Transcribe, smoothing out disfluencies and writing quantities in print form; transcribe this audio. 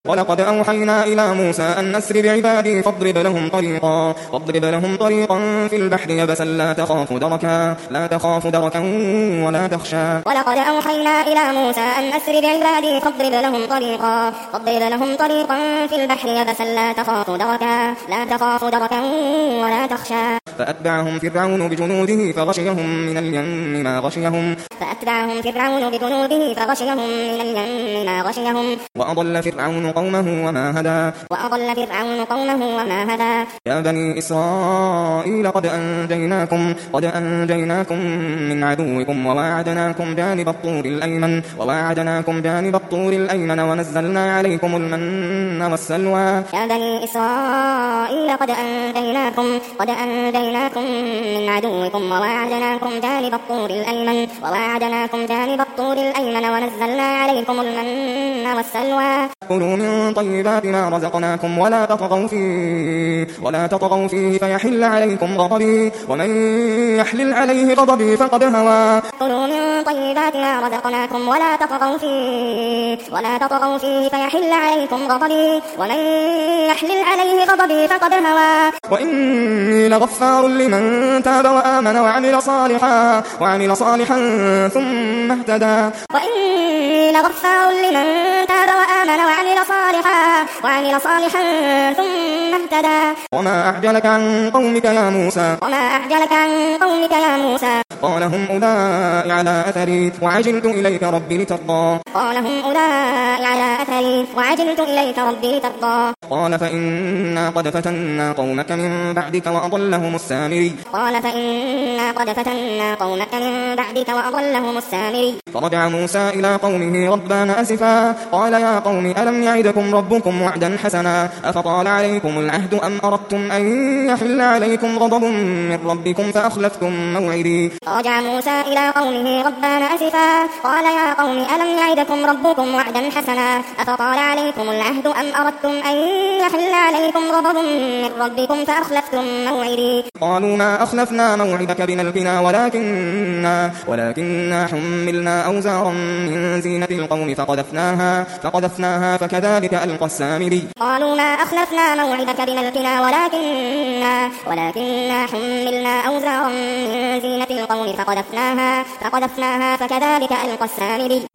ولقد أوحينا إلى موسى أن أسر بعبادي فاضرب لهم طريقا في البحر يبسا لا تخاف دركا ولا تخشى. ولقد أوحينا إلى موسى أن أسر بعبادي فاضرب لهم طريقا في البحر يبسا لا تخاف دركا ولا تخشى. فأتبعهم فرعون بجنوده فغشيهم من اليم ما غشيهم وأضل فرعون قومه وما هدى. يا بني إسرائيل قد أنجيناكم من عدوكم وواعدناكم جانب الطور الأيمن ونزلنا عليكم المن والسلوى. يا بني إسرائيل قد أنجيناكم من عدوكم وواعدناكم جانب الطور الأيمن ونزلنا عليكم المن والسلوى. كلوا من طيبات ما رزقناكم ولا تطغوا فيه فيحل عليكم غضبي ومن يحلل عليه غضبي فقد هوى. كلوا من طيبات ما رزقناكم ولا تطغوا فيه فيحل عليكم غضبي ومن يحلل عليه غضبي فقد هوى. وإني لغفار لمن تاب وآمن وعمل صالحا ثم اهتدى. وإني لغفار لمن تاب وآمن وعمل صالحا ثم اهتدى. وما أعجلك عن قومك يا موسى. قال هم أولئك على أثري وعجلت إليك ربي لترضى. قال فإنا قد فتنا قومك من بعدك وأضلهم السامري. فرجع موسى إلى قومه غضبان أسفا قال يا قوم ألم يعدكم ربكم وعدا حسنا أفطال عليكم العهد أم أردتم أن يحل عليكم غضب من ربكم فأخلفتم موعدي. فرجع موسى إلى قومه غضبان أسفا قال يا قوم ألم يعدكم ربكم وعدا حسنا أفطال عليكم العهد أم أردتم أن يحل عليكم غضب من ربكم فأخلفتم موعدي. قالوا ما أخلفنا موعدك بملكنا ولكننا حملنا أوزارا من زينة القوم فقذفناها فكذلك ألقى السامري. قالوا ما أخلفنا موعدك بملكنا ولكننا حملنا أوزارا من زينة القوم فقذفناها فكذلك ألقى السامري.